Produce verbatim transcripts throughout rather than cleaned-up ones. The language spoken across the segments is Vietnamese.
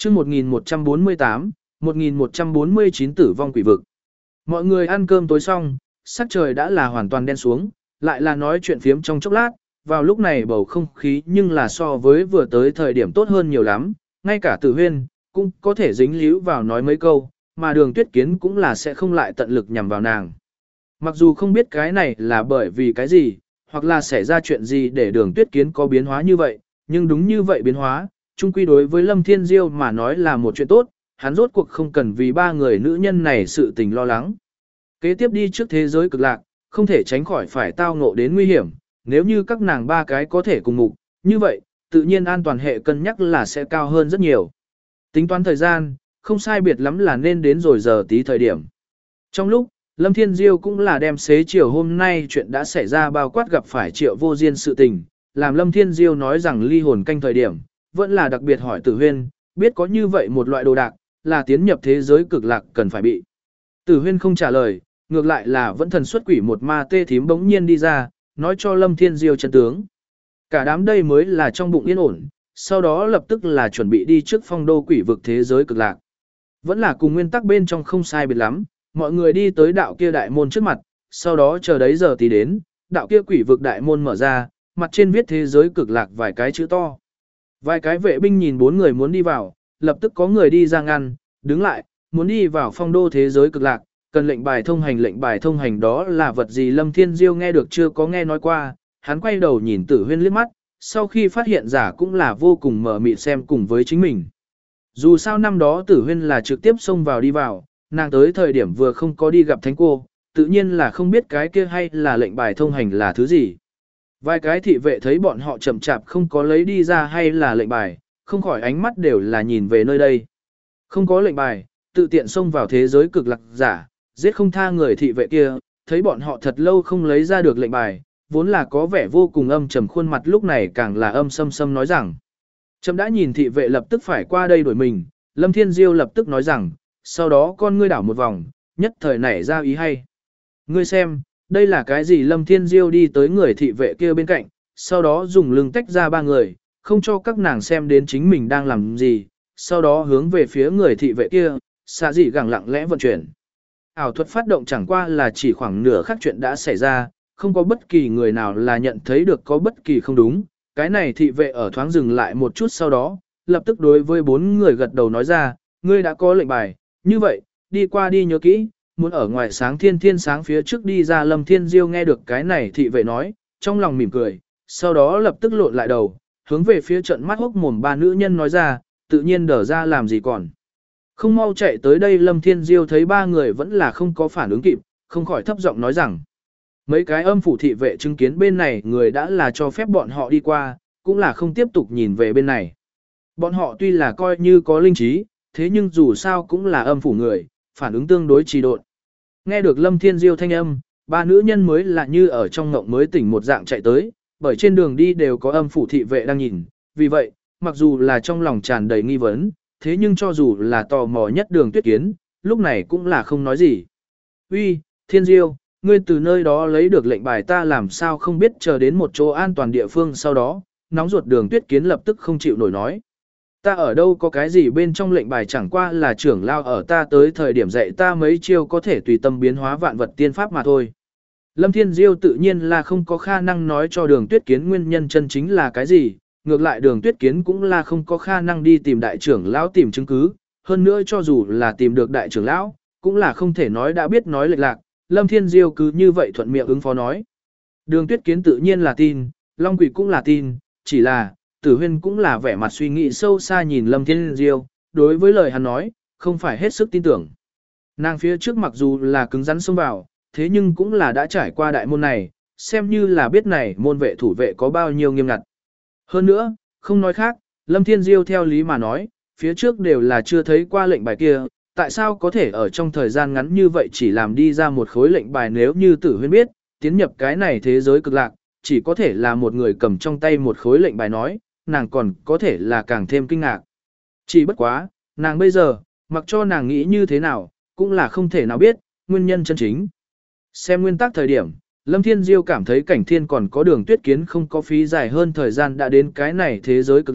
chương một nghìn một trăm bốn mươi tám, một nghìn một trăm bốn mươi chín tử vong quỷ vực. Mọi người ăn cơm tối xong, sắc trời đã là hoàn toàn đen xuống, lại là nói chuyện phiếm trong chốc lát, vào lúc này bầu không khí nhưng là so với vừa tới thời điểm tốt hơn nhiều lắm, ngay cả Tử Huyên cũng có thể dính líu vào nói mấy câu, mà Đường Tuyết Kiến cũng là sẽ không lại tận lực nhằm vào nàng. Mặc dù không biết cái này là bởi vì cái gì, hoặc là xảy ra chuyện gì để Đường Tuyết Kiến có biến hóa như vậy, nhưng đúng như vậy biến hóa, chung quy đối với Lâm Thiên Diêu mà nói là một chuyện tốt, hắn rốt cuộc không cần vì ba người nữ nhân này sự tình lo lắng. Kế tiếp đi trước thế giới cực lạc, không thể tránh khỏi phải tao ngộ đến nguy hiểm, nếu như các nàng ba cái có thể cùng mục, như vậy, tự nhiên an toàn hệ cân nhắc là sẽ cao hơn rất nhiều. Tính toán thời gian, không sai biệt lắm là nên đến rồi giờ tí thời điểm. Trong lúc, Lâm Thiên Diêu cũng là đem xế chiều hôm nay chuyện đã xảy ra bao quát gặp phải Triệu Vô Diên sự tình, làm Lâm Thiên Diêu nói rằng ly hồn canh thời điểm, vẫn là đặc biệt hỏi Tử Huyên, biết có như vậy một loại đồ đạc, là tiến nhập thế giới cực lạc cần phải bị. Tử Huyên không trả lời, ngược lại là vẫn thần xuất quỷ một ma tê thím bỗng nhiên đi ra, nói cho Lâm Thiên Diêu chân tướng. Cả đám đây mới là trong bụng yên ổn, sau đó lập tức là chuẩn bị đi trước phong đô quỷ vực thế giới cực lạc. Vẫn là cùng nguyên tắc bên trong không sai biệt lắm, mọi người đi tới đạo kia đại môn trước mặt, sau đó chờ đấy giờ tí đến, đạo kia quỷ vực đại môn mở ra, mặt trên viết thế giới cực lạc vài cái chữ to. Vài cái vệ binh nhìn bốn người muốn đi vào, lập tức có người đi ra ngăn, đứng lại, muốn đi vào phong đô thế giới cực lạc, cần lệnh bài thông hành. Lệnh bài thông hành đó là vật gì Lâm Thiên Diêu nghe được chưa có nghe nói qua, hắn quay đầu nhìn Tử Huyên liếc mắt, sau khi phát hiện giả cũng là vô cùng mở mịt xem cùng với chính mình. Dù sao năm đó Tử Huyên là trực tiếp xông vào đi vào, nàng tới thời điểm vừa không có đi gặp thánh cô, tự nhiên là không biết cái kia hay là lệnh bài thông hành là thứ gì. Vài cái thị vệ thấy bọn họ chậm chạp không có lấy đi ra hay là lệnh bài, không khỏi ánh mắt đều là nhìn về nơi đây. Không có lệnh bài, tự tiện xông vào thế giới cực lạc giả, giết không tha người thị vệ kia, thấy bọn họ thật lâu không lấy ra được lệnh bài, vốn là có vẻ vô cùng âm trầm khuôn mặt lúc này càng là âm sâm sâm nói rằng. Trầm đã nhìn thị vệ lập tức phải qua đây đuổi mình, Lâm Thiên Diêu lập tức nói rằng, sau đó con ngươi đảo một vòng, nhất thời nảy ra ý hay. Ngươi xem, đây là cái gì? Lâm Thiên Diêu đi tới người thị vệ kia bên cạnh, sau đó dùng lưng tách ra ba người, không cho các nàng xem đến chính mình đang làm gì, sau đó hướng về phía người thị vệ kia, xạ dị gẳng lặng lẽ vận chuyển. Ảo thuật phát động chẳng qua là chỉ khoảng nửa khắc chuyện đã xảy ra, không có bất kỳ người nào là nhận thấy được có bất kỳ không đúng. Cái này thị vệ ở thoáng dừng lại một chút sau đó, lập tức đối với bốn người gật đầu nói ra, ngươi đã có lệnh bài, như vậy, đi qua đi nhớ kỹ, muốn ở ngoài sáng thiên thiên sáng phía trước đi ra. Lâm Thiên Diêu nghe được cái này thị vệ nói, trong lòng mỉm cười, sau đó lập tức lộn lại đầu, hướng về phía trận mắt hốc mồm ba nữ nhân nói ra, tự nhiên đỡ ra làm gì còn. Không mau chạy tới đây. Lâm Thiên Diêu thấy ba người vẫn là không có phản ứng kịp, không khỏi thấp giọng nói rằng, mấy cái âm phủ thị vệ chứng kiến bên này người đã là cho phép bọn họ đi qua, cũng là không tiếp tục nhìn về bên này. Bọn họ tuy là coi như có linh trí, thế nhưng dù sao cũng là âm phủ người, phản ứng tương đối trì độn. Nghe được Lâm Thiên Diêu thanh âm, ba nữ nhân mới là như ở trong ngộng mới tỉnh một dạng chạy tới, bởi trên đường đi đều có âm phủ thị vệ đang nhìn, vì vậy, mặc dù là trong lòng tràn đầy nghi vấn, thế nhưng cho dù là tò mò nhất Đường Tuyết Kiến, lúc này cũng là không nói gì. Uy, Thiên Diêu, ngươi từ nơi đó lấy được lệnh bài ta làm sao không biết, chờ đến một chỗ an toàn địa phương sau đó, nóng ruột Đường Tuyết Kiến lập tức không chịu nổi nói. Ta ở đâu có cái gì bên trong lệnh bài, chẳng qua là trưởng lao ở ta tới thời điểm dạy ta mấy chiêu có thể tùy tâm biến hóa vạn vật tiên pháp mà thôi. Lâm Thiên Diêu tự nhiên là không có khả năng nói cho Đường Tuyết Kiến nguyên nhân chân chính là cái gì, ngược lại Đường Tuyết Kiến cũng là không có khả năng đi tìm đại trưởng lão tìm chứng cứ, hơn nữa cho dù là tìm được đại trưởng lão, cũng là không thể nói đã biết nói lệch lạc. Lâm Thiên Diêu cứ như vậy thuận miệng ứng phó nói. Đường Tuyết Kiến tự nhiên là tin, Long Quỷ cũng là tin, chỉ là Tử Huyên cũng là vẻ mặt suy nghĩ sâu xa nhìn Lâm Thiên Diêu, đối với lời hắn nói, không phải hết sức tin tưởng. Nàng phía trước mặc dù là cứng rắn xông vào, thế nhưng cũng là đã trải qua đại môn này, xem như là biết này môn vệ thủ vệ có bao nhiêu nghiêm ngặt. Hơn nữa, không nói khác, Lâm Thiên Diêu theo lý mà nói, phía trước đều là chưa thấy qua lệnh bài kia, tại sao có thể ở trong thời gian ngắn như vậy chỉ làm đi ra một khối lệnh bài? Nếu như Tử Huyên biết, tiến nhập cái này thế giới cực lạc, chỉ có thể là một người cầm trong tay một khối lệnh bài nói, nàng còn có thể là càng thêm kinh ngạc. Chỉ bất quá, nàng bây giờ, mặc cho nàng nghĩ như thế nào, cũng là không thể nào biết, nguyên nhân chân chính. Xem nguyên tắc thời điểm, Lâm Thiên Diêu cảm thấy Cảnh Thiên còn có Đường Tuyết Kiến không có phí dài hơn thời gian đã đến cái này thế giới cực lạc,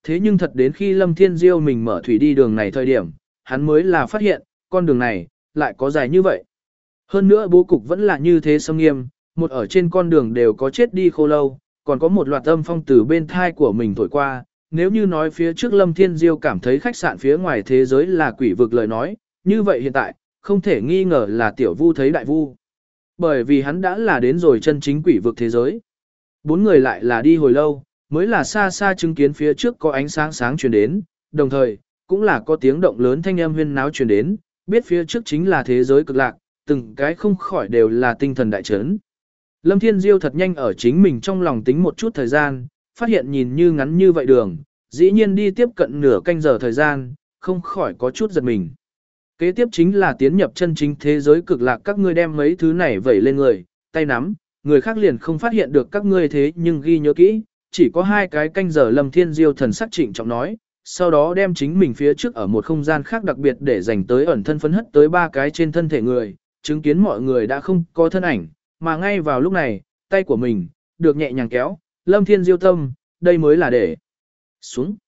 Thế nhưng thật đến khi Lâm Thiên Diêu mình mở thủy đi đường này thời điểm, hắn mới là phát hiện, con đường này, lại có dài như vậy. Hơn nữa bố cục vẫn là như thế sâm nghiêm, một ở trên con đường đều có chết đi khô lâu, còn có một loạt âm phong từ bên thai của mình thổi qua. Nếu như nói phía trước Lâm Thiên Diêu cảm thấy khách sạn phía ngoài thế giới là quỷ vực lời nói, như vậy hiện tại, không thể nghi ngờ là tiểu vu thấy đại vu. Bởi vì hắn đã là đến rồi chân chính quỷ vực thế giới. Bốn người lại là đi hồi lâu, mới là xa xa chứng kiến phía trước có ánh sáng sáng truyền đến, đồng thời, cũng là có tiếng động lớn thanh âm huyên náo truyền đến, biết phía trước chính là thế giới cực lạc, từng cái không khỏi đều là tinh thần đại chấn. Lâm Thiên Diêu thật nhanh ở chính mình trong lòng tính một chút thời gian, phát hiện nhìn như ngắn như vậy đường, dĩ nhiên đi tiếp cận nửa canh giờ thời gian, không khỏi có chút giật mình. Kế tiếp chính là tiến nhập chân chính thế giới cực lạc, các ngươi đem mấy thứ này vẩy lên người, tay nắm, người khác liền không phát hiện được các ngươi thế nhưng ghi nhớ kỹ, chỉ có hai cái canh giờ. Lâm Thiên Diêu thần sắc trịnh trọng nói, sau đó đem chính mình phía trước ở một không gian khác đặc biệt để dành tới ẩn thân phấn hất tới ba cái trên thân thể người, chứng kiến mọi người đã không có thân ảnh, mà ngay vào lúc này, tay của mình, được nhẹ nhàng kéo, Lâm Thiên Diêu tâm, đây mới là để xuống.